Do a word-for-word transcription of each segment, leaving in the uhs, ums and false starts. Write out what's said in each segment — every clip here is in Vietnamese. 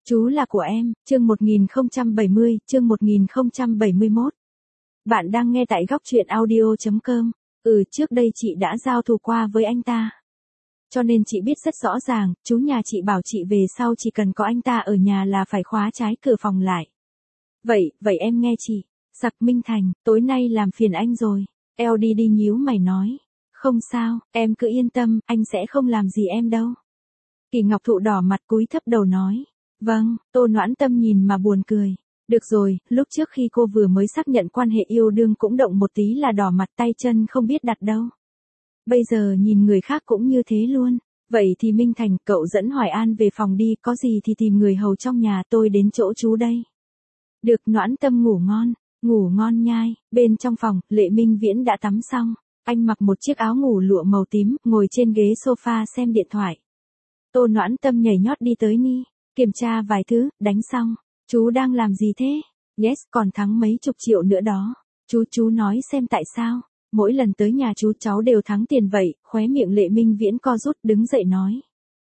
Chú là của em, chương một nghìn không trăm bảy mươi, chương một nghìn không trăm bảy mươi mốt. Bạn đang nghe tại góc truyện audio chấm com. Ừ, trước đây chị đã giao thủ qua với anh ta. Cho nên chị biết rất rõ ràng, chú nhà chị bảo chị về sau chỉ cần có anh ta ở nhà là phải khóa trái cửa phòng lại. Vậy, vậy em nghe chị. Sặc Minh Thành, tối nay làm phiền anh rồi. lờ đê đê nhíu mày nói. Không sao, em cứ yên tâm, anh sẽ không làm gì em đâu. Kỳ Ngọc Thụ đỏ mặt cúi thấp đầu nói. Vâng, Tô Noãn Tâm nhìn mà buồn cười. Được rồi, lúc trước khi cô vừa mới xác nhận quan hệ yêu đương cũng động một tí là đỏ mặt tay chân không biết đặt đâu. Bây giờ nhìn người khác cũng như thế luôn. Vậy thì Minh Thành, cậu dẫn Hoài An về phòng đi, có gì thì tìm người hầu trong nhà, tôi đến chỗ chú đây. Được. Noãn Tâm ngủ ngon, ngủ ngon nhai. Bên trong phòng, Lệ Minh Viễn đã tắm xong. Anh mặc một chiếc áo ngủ lụa màu tím, ngồi trên ghế sofa xem điện thoại. Tô Noãn Tâm nhảy nhót đi tới ni. Kiểm tra vài thứ, đánh xong. Chú đang làm gì thế? Yes, còn thắng mấy chục triệu nữa đó. Chú, chú nói xem tại sao. Mỗi lần tới nhà chú cháu đều thắng tiền vậy, khóe miệng Lệ Minh Viễn co rút đứng dậy nói.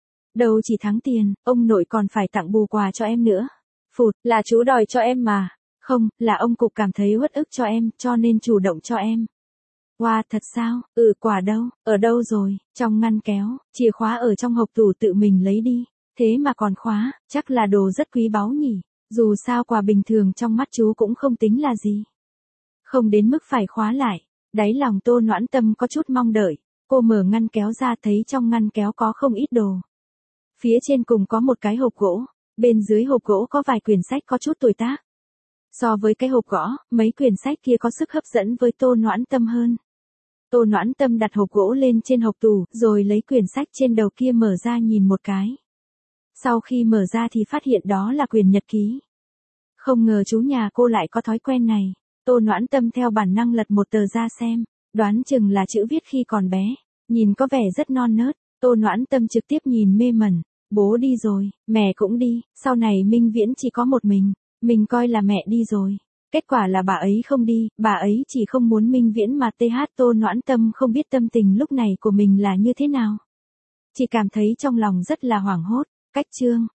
Đâu chỉ thắng tiền, ông nội còn phải tặng bù quà cho em nữa. Phụt, là chú đòi cho em mà. Không, là ông cục cảm thấy uất ức cho em, cho nên chủ động cho em. Wow, thật sao? Ừ, quà đâu? Ở đâu rồi? Trong ngăn kéo, chìa khóa ở trong hộp tủ tự mình lấy đi. Thế mà còn khóa, chắc là đồ rất quý báu nhỉ. Dù sao quà bình thường trong mắt chú cũng không tính là gì. Không đến mức phải khóa lại. Đáy lòng Tô Noãn Tâm có chút mong đợi. Cô mở ngăn kéo ra thấy trong ngăn kéo có không ít đồ. Phía trên cùng có một cái hộp gỗ. Bên dưới hộp gỗ có vài quyển sách có chút tuổi tác. So với cái hộp gỗ, mấy quyển sách kia có sức hấp dẫn với Tô Noãn Tâm hơn. Tô Noãn Tâm đặt hộp gỗ lên trên hộc tủ, rồi lấy quyển sách trên đầu kia mở ra nhìn một cái. Sau khi mở ra thì phát hiện đó là quyển nhật ký. Không ngờ chú nhà cô lại có thói quen này. Tô Noãn Tâm theo bản năng lật một tờ ra xem, đoán chừng là chữ viết khi còn bé, nhìn có vẻ rất non nớt. Tô Noãn Tâm trực tiếp nhìn mê mẩn. Bố đi rồi, mẹ cũng đi, sau này Minh Viễn chỉ có một mình, mình coi là mẹ đi rồi. Kết quả là bà ấy không đi, bà ấy chỉ không muốn Minh Viễn mà th. Tô Noãn Tâm không biết tâm tình lúc này của mình là như thế nào. Chỉ cảm thấy trong lòng rất là hoảng hốt. Cách chương